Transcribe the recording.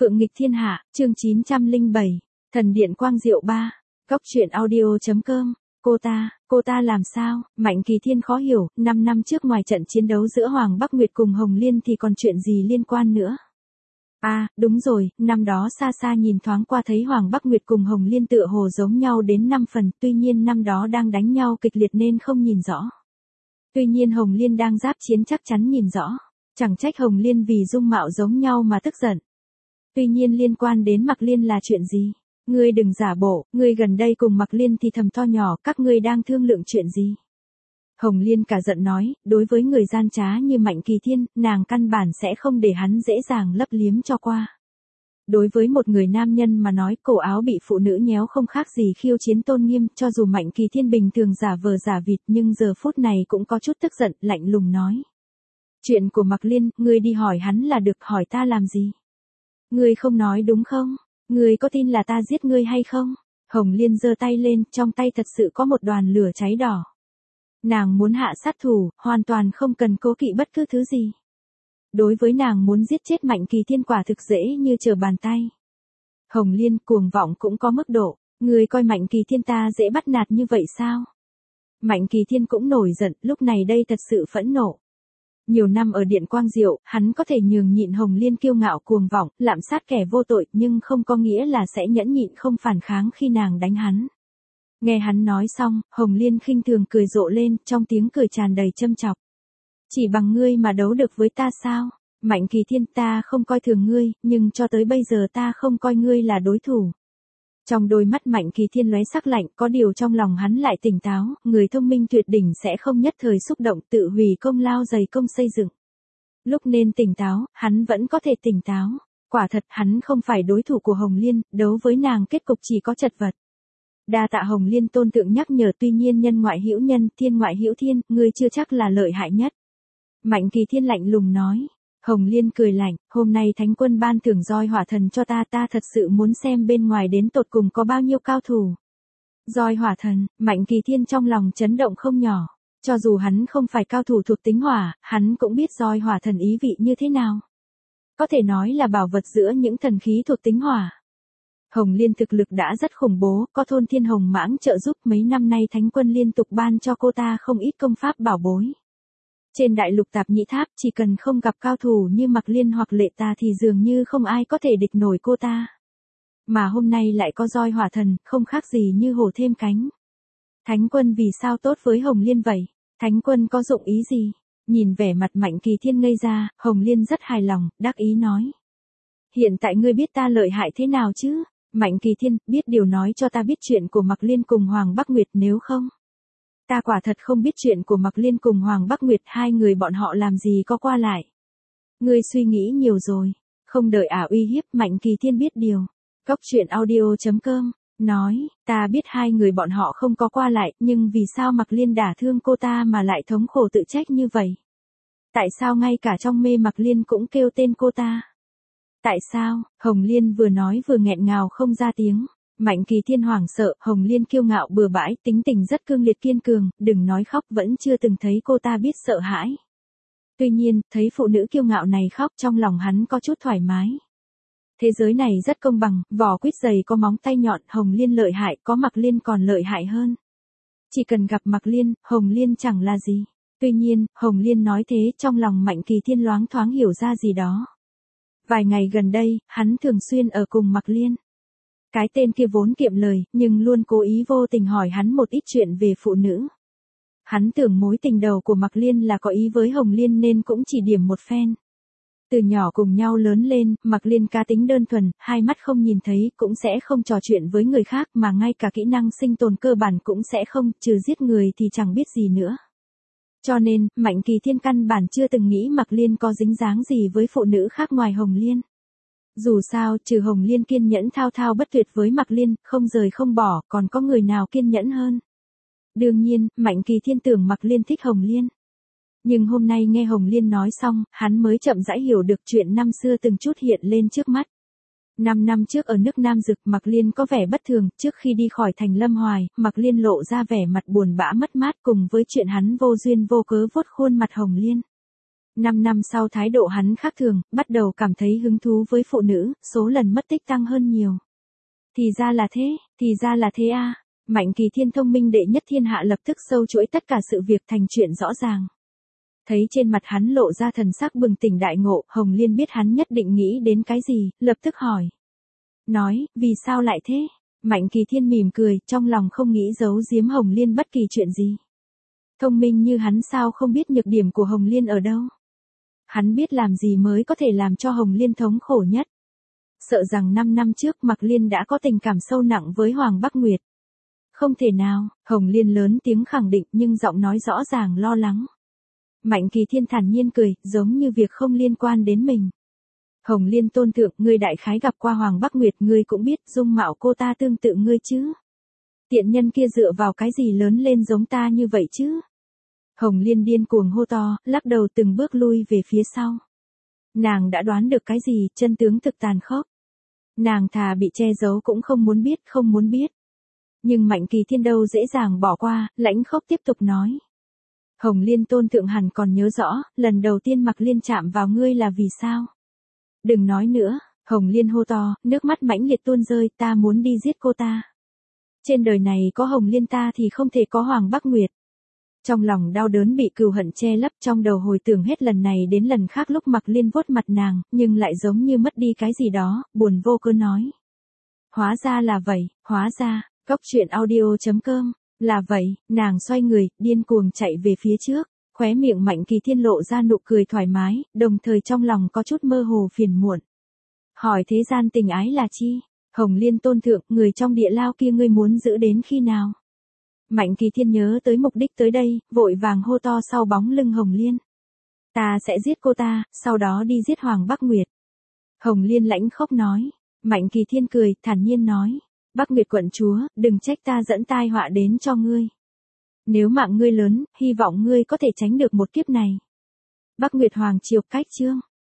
Phượng nghịch thiên hạ, chương 907, Thần điện quang diệu 3, Cóc truyện audio.com. Cô ta làm sao? Mạnh Kỳ Thiên khó hiểu, 5 năm trước ngoài trận chiến đấu giữa Hoàng Bắc Nguyệt cùng Hồng Liên thì còn chuyện gì liên quan nữa? À, đúng rồi, năm đó xa xa nhìn thoáng qua thấy Hoàng Bắc Nguyệt cùng Hồng Liên tựa hồ giống nhau đến 5 phần, tuy nhiên năm đó đang đánh nhau kịch liệt nên không nhìn rõ. Tuy nhiên Hồng Liên đang giáp chiến chắc chắn nhìn rõ, chẳng trách Hồng Liên vì dung mạo giống nhau mà tức giận. Tuy nhiên liên quan đến Mạc Liên là chuyện gì? Ngươi đừng giả bộ, ngươi gần đây cùng Mạc Liên thì thầm to nhỏ, các ngươi đang thương lượng chuyện gì? Hồng Liên cả giận nói, đối với người gian trá như Mạnh Kỳ Thiên, nàng căn bản sẽ không để hắn dễ dàng lấp liếm cho qua. Đối với một người nam nhân mà nói cổ áo bị phụ nữ nhéo không khác gì khiêu chiến tôn nghiêm, cho dù Mạnh Kỳ Thiên bình thường giả vờ giả vịt nhưng giờ phút này cũng có chút tức giận, lạnh lùng nói. Chuyện của Mạc Liên, ngươi đi hỏi hắn là được, hỏi ta làm gì? Ngươi không nói đúng không? Ngươi có tin là ta giết ngươi hay không? Hồng Liên giơ tay lên, trong tay thật sự có một đoàn lửa cháy đỏ. Nàng muốn hạ sát thủ, hoàn toàn không cần cố kỵ bất cứ thứ gì. Đối với nàng muốn giết chết Mạnh Kỳ Thiên quả thực dễ như trở bàn tay. Hồng Liên cuồng vọng cũng có mức độ, ngươi coi Mạnh Kỳ Thiên ta dễ bắt nạt như vậy sao? Mạnh Kỳ Thiên cũng nổi giận, lúc này đây thật sự phẫn nộ. Nhiều năm ở Điện Quang Diệu, hắn có thể nhường nhịn Hồng Liên kiêu ngạo cuồng vọng, lạm sát kẻ vô tội nhưng không có nghĩa là sẽ nhẫn nhịn không phản kháng khi nàng đánh hắn. Nghe hắn nói xong, Hồng Liên khinh thường cười rộ lên, trong tiếng cười tràn đầy châm chọc. Chỉ bằng ngươi mà đấu được với ta sao? Mạnh Kỳ Thiên, ta không coi thường ngươi, nhưng cho tới bây giờ ta không coi ngươi là đối thủ. Trong đôi mắt Mạnh Kỳ Thiên lóe sắc lạnh, có điều trong lòng hắn lại tỉnh táo, người thông minh tuyệt đỉnh sẽ không nhất thời xúc động tự hủy công lao dày công xây dựng. Lúc nên tỉnh táo, hắn vẫn có thể tỉnh táo. Quả thật hắn không phải đối thủ của Hồng Liên, đấu với nàng kết cục chỉ có chật vật. Đa tạ Hồng Liên tôn thượng nhắc nhở, tuy nhiên nhân ngoại hữu nhân, thiên ngoại hữu thiên, ngươi chưa chắc là lợi hại nhất. Mạnh Kỳ Thiên lạnh lùng nói. Hồng Liên cười lạnh, hôm nay Thánh Quân ban thưởng roi hỏa thần cho ta thật sự muốn xem bên ngoài đến tột cùng có bao nhiêu cao thủ. Roi hỏa thần, Mạnh Kỳ Thiên trong lòng chấn động không nhỏ. Cho dù hắn không phải cao thủ thuộc tính hỏa, hắn cũng biết roi hỏa thần ý vị như thế nào. Có thể nói là bảo vật giữa những thần khí thuộc tính hỏa. Hồng Liên thực lực đã rất khủng bố, có thôn thiên hồng mãng trợ giúp, mấy năm nay Thánh Quân liên tục ban cho cô ta không ít công pháp bảo bối. Trên đại lục Tạp Nhĩ Tháp chỉ cần không gặp cao thủ như Mạc Liên hoặc Lệ Ta thì dường như không ai có thể địch nổi cô ta. Mà hôm nay lại có roi hỏa thần, không khác gì như hổ thêm cánh. Thánh Quân vì sao tốt với Hồng Liên vậy? Thánh Quân có dụng ý gì? Nhìn vẻ mặt Mạnh Kỳ Thiên ngây ra, Hồng Liên rất hài lòng, đắc ý nói. Hiện tại ngươi biết ta lợi hại thế nào chứ? Mạnh Kỳ Thiên, biết điều nói cho ta biết chuyện của Mạc Liên cùng Hoàng Bắc Nguyệt, nếu không. Ta quả thật không biết chuyện của Mạc Liên cùng Hoàng Bắc Nguyệt, hai người bọn họ làm gì có qua lại. Ngươi suy nghĩ nhiều rồi. Không đợi uy hiếp, Mạnh Kỳ Thiên biết điều. Cóc truyện audio.com, nói, ta biết hai người bọn họ không có qua lại, nhưng vì sao Mạc Liên đả thương cô ta mà lại thống khổ tự trách như vậy? Tại sao ngay cả trong mê Mạc Liên cũng kêu tên cô ta? Tại sao? Hồng Liên vừa nói vừa nghẹn ngào không ra tiếng. Mạnh Kỳ Thiên hoảng sợ, Hồng Liên kiêu ngạo bừa bãi, tính tình rất cương liệt kiên cường, đừng nói khóc, vẫn chưa từng thấy cô ta biết sợ hãi. Tuy nhiên, thấy phụ nữ kiêu ngạo này khóc, trong lòng hắn có chút thoải mái. Thế giới này rất công bằng, vỏ quýt dày có móng tay nhọn, Hồng Liên lợi hại, có Mạc Liên còn lợi hại hơn. Chỉ cần gặp Mạc Liên, Hồng Liên chẳng là gì. Tuy nhiên, Hồng Liên nói thế, trong lòng Mạnh Kỳ Thiên loáng thoáng hiểu ra gì đó. Vài ngày gần đây, hắn thường xuyên ở cùng Mạc Liên. Cái tên kia vốn kiệm lời, nhưng luôn cố ý vô tình hỏi hắn một ít chuyện về phụ nữ. Hắn tưởng mối tình đầu của Mạc Liên là có ý với Hồng Liên nên cũng chỉ điểm một phen. Từ nhỏ cùng nhau lớn lên, Mạc Liên cá tính đơn thuần, hai mắt không nhìn thấy, cũng sẽ không trò chuyện với người khác mà ngay cả kỹ năng sinh tồn cơ bản cũng sẽ không, trừ giết người thì chẳng biết gì nữa. Cho nên, Mạnh Kỳ Thiên căn bản chưa từng nghĩ Mạc Liên có dính dáng gì với phụ nữ khác ngoài Hồng Liên. Dù sao, trừ Hồng Liên kiên nhẫn thao thao bất tuyệt với Mạc Liên, không rời không bỏ, còn có người nào kiên nhẫn hơn. Đương nhiên, Mạnh Kỳ Thiên tưởng Mạc Liên thích Hồng Liên. Nhưng hôm nay nghe Hồng Liên nói xong, hắn mới chậm rãi hiểu được chuyện năm xưa từng chút hiện lên trước mắt. 5 năm trước ở nước Nam Dực, Mạc Liên có vẻ bất thường, trước khi đi khỏi thành Lâm Hoài, Mạc Liên lộ ra vẻ mặt buồn bã mất mát cùng với chuyện hắn vô duyên vô cớ vuốt khuôn mặt Hồng Liên. 5 năm sau thái độ hắn khác thường, bắt đầu cảm thấy hứng thú với phụ nữ, số lần mất tích tăng hơn nhiều. Thì ra là thế, thì ra là thế a. Mạnh Kỳ Thiên thông minh đệ nhất thiên hạ lập tức sâu chuỗi tất cả sự việc thành chuyện rõ ràng. Thấy trên mặt hắn lộ ra thần sắc bừng tỉnh đại ngộ, Hồng Liên biết hắn nhất định nghĩ đến cái gì, lập tức hỏi. Nói, vì sao lại thế? Mạnh Kỳ Thiên mỉm cười, trong lòng không nghĩ giấu giếm Hồng Liên bất kỳ chuyện gì. Thông minh như hắn sao không biết nhược điểm của Hồng Liên ở đâu. Hắn biết làm gì mới có thể làm cho Hồng Liên thống khổ nhất. Sợ rằng 5 năm trước Mạc Liên đã có tình cảm sâu nặng với Hoàng Bắc Nguyệt. Không thể nào, Hồng Liên lớn tiếng khẳng định nhưng giọng nói rõ ràng lo lắng. Mạnh Kỳ Thiên thản nhiên cười, giống như việc không liên quan đến mình. Hồng Liên tôn thượng, ngươi đại khái gặp qua Hoàng Bắc Nguyệt, ngươi cũng biết dung mạo cô ta tương tự ngươi chứ. Tiện nhân kia dựa vào cái gì lớn lên giống ta như vậy chứ? Hồng Liên điên cuồng hô to, lắc đầu từng bước lui về phía sau. Nàng đã đoán được cái gì, chân tướng thực tàn khốc. Nàng thà bị che giấu cũng không muốn biết. Nhưng Mạnh Kỳ Thiên đâu dễ dàng bỏ qua, lãnh khốc tiếp tục nói. Hồng Liên tôn thượng hẳn còn nhớ rõ, lần đầu tiên Mạc Liên chạm vào ngươi là vì sao? Đừng nói nữa, Hồng Liên hô to, nước mắt mãnh liệt tuôn rơi, ta muốn đi giết cô ta. Trên đời này có Hồng Liên ta thì không thể có Hoàng Bắc Nguyệt. Trong lòng đau đớn bị cừu hận che lấp, trong đầu hồi tưởng hết lần này đến lần khác lúc Mạc Liên vuốt mặt nàng, nhưng lại giống như mất đi cái gì đó, buồn vô cớ nói. Hóa ra là vậy, hóa ra, coctruyện.audio.com, là vậy, nàng xoay người, điên cuồng chạy về phía trước, khóe miệng Mạnh Kỳ Thiên lộ ra nụ cười thoải mái, đồng thời trong lòng có chút mơ hồ phiền muộn. Hỏi thế gian tình ái là chi? Hồng Liên tôn thượng, người trong địa lao kia ngươi muốn giữ đến khi nào? Mạnh Kỳ Thiên nhớ tới mục đích tới đây, vội vàng hô to sau bóng lưng Hồng Liên. Ta sẽ giết cô ta, sau đó đi giết Hoàng Bắc Nguyệt. Hồng Liên lãnh khốc nói. Mạnh Kỳ Thiên cười, thản nhiên nói. Bắc Nguyệt quận chúa, đừng trách ta dẫn tai họa đến cho ngươi. Nếu mạng ngươi lớn, hy vọng ngươi có thể tránh được một kiếp này. Bắc Nguyệt Hoàng triều cách chương.